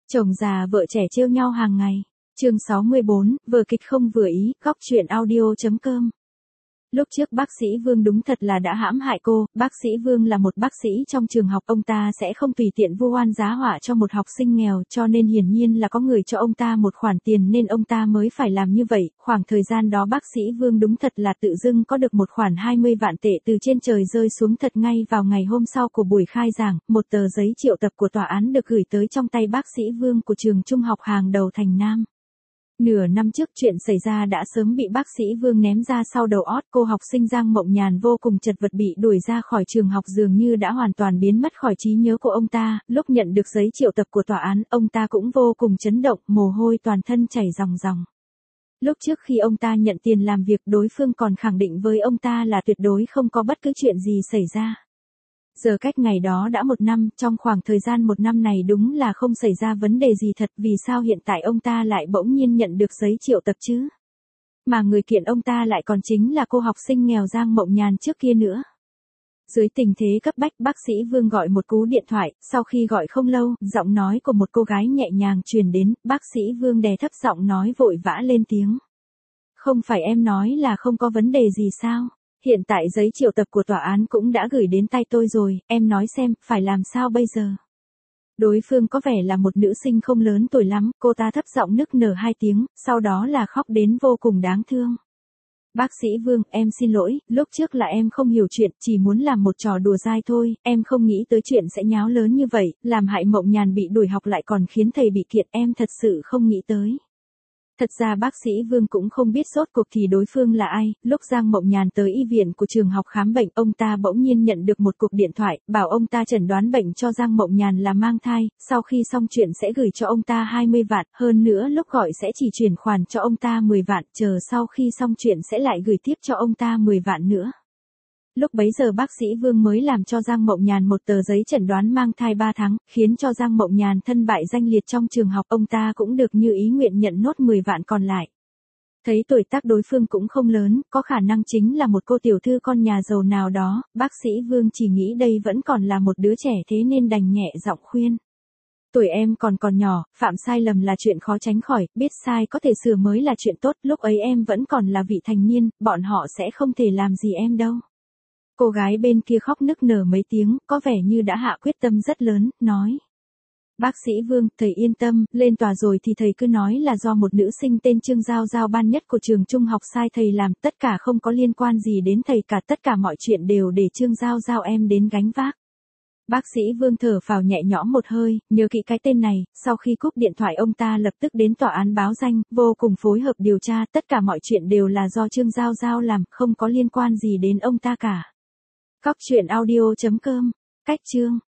Chồng già vợ trẻ trêu nhau hàng ngày. Chương 64, vở kịch không vừa ý, góc truyện audio.com. Lúc trước bác sĩ Vương đúng thật là đã hãm hại cô, bác sĩ Vương là một bác sĩ trong trường học, ông ta sẽ không tùy tiện vu oan giá họa cho một học sinh nghèo, cho nên hiển nhiên là có người cho ông ta một khoản tiền nên ông ta mới phải làm như vậy. Khoảng thời gian đó bác sĩ Vương đúng thật là tự dưng có được một khoản 20 vạn tệ từ trên trời rơi xuống thật ngay vào ngày hôm sau của buổi khai giảng, một tờ giấy triệu tập của tòa án được gửi tới trong tay bác sĩ Vương của trường trung học hàng đầu thành Nam. Nửa năm trước chuyện xảy ra đã sớm bị bác sĩ Vương ném ra sau đầu ót, cô học sinh Giang Mộng Nhàn vô cùng chật vật bị đuổi ra khỏi trường học dường như đã hoàn toàn biến mất khỏi trí nhớ của ông ta. Lúc nhận được giấy triệu tập của tòa án, ông ta cũng vô cùng chấn động, mồ hôi toàn thân chảy ròng ròng. Lúc trước khi ông ta nhận tiền làm việc, đối phương còn khẳng định với ông ta là tuyệt đối không có bất cứ chuyện gì xảy ra. Giờ cách ngày đó đã 1 năm, trong khoảng thời gian 1 năm này đúng là không xảy ra vấn đề gì thật, vì sao hiện tại ông ta lại bỗng nhiên nhận được giấy triệu tập chứ? Mà người kiện ông ta lại còn chính là cô học sinh nghèo Giang Mộng Nhàn trước kia nữa. Dưới tình thế cấp bách, bác sĩ Vương gọi một cú điện thoại, sau khi gọi không lâu, giọng nói của một cô gái nhẹ nhàng truyền đến, bác sĩ Vương đè thấp giọng nói vội vã lên tiếng. Không phải em nói là không có vấn đề gì sao? Hiện tại giấy triệu tập của tòa án cũng đã gửi đến tay tôi rồi, em nói xem, phải làm sao bây giờ? Đối phương có vẻ là một nữ sinh không lớn tuổi lắm, cô ta thấp giọng nức nở 2 tiếng, sau đó là khóc đến vô cùng đáng thương. Bác sĩ Vương, em xin lỗi, lúc trước là em không hiểu chuyện, chỉ muốn làm một trò đùa dai thôi, em không nghĩ tới chuyện sẽ nháo lớn như vậy, làm hại Mộng Nhàn bị đuổi học lại còn khiến thầy bị kiện, em thật sự không nghĩ tới. Thật ra bác sĩ Vương cũng không biết rốt cuộc thì đối phương là ai, lúc Giang Mộng Nhàn tới y viện của trường học khám bệnh, ông ta bỗng nhiên nhận được một cuộc điện thoại, bảo ông ta chẩn đoán bệnh cho Giang Mộng Nhàn là mang thai, sau khi xong chuyện sẽ gửi cho ông ta 20 vạn, hơn nữa lúc gọi sẽ chỉ chuyển khoản cho ông ta 10 vạn, chờ sau khi xong chuyện sẽ lại gửi tiếp cho ông ta 10 vạn nữa. Lúc bấy giờ bác sĩ Vương mới làm cho Giang Mộng Nhàn một tờ giấy chẩn đoán mang thai 3 tháng, khiến cho Giang Mộng Nhàn thân bại danh liệt trong trường học, ông ta cũng được như ý nguyện nhận nốt 10 vạn còn lại. Thấy tuổi tác đối phương cũng không lớn, có khả năng chính là một cô tiểu thư con nhà giàu nào đó, bác sĩ Vương chỉ nghĩ đây vẫn còn là một đứa trẻ thế nên đành nhẹ giọng khuyên. Tuổi em còn nhỏ, phạm sai lầm là chuyện khó tránh khỏi, biết sai có thể sửa mới là chuyện tốt, lúc ấy em vẫn còn là vị thành niên, bọn họ sẽ không thể làm gì em đâu. Cô gái bên kia khóc nức nở mấy tiếng, có vẻ như đã hạ quyết tâm rất lớn, nói. Bác sĩ Vương, thầy yên tâm, lên tòa rồi thì thầy cứ nói là do một nữ sinh tên Trương Giao Giao ban nhất của trường trung học sai thầy làm, tất cả không có liên quan gì đến thầy cả, tất cả mọi chuyện đều để Trương Giao Giao em đến gánh vác. Bác sĩ Vương thở phào nhẹ nhõm một hơi, nhớ kỹ cái tên này, sau khi cúp điện thoại ông ta lập tức đến tòa án báo danh, vô cùng phối hợp điều tra, tất cả mọi chuyện đều là do Trương Giao Giao làm, không có liên quan gì đến ông ta cả. Góc truyện audio.com, cách chương.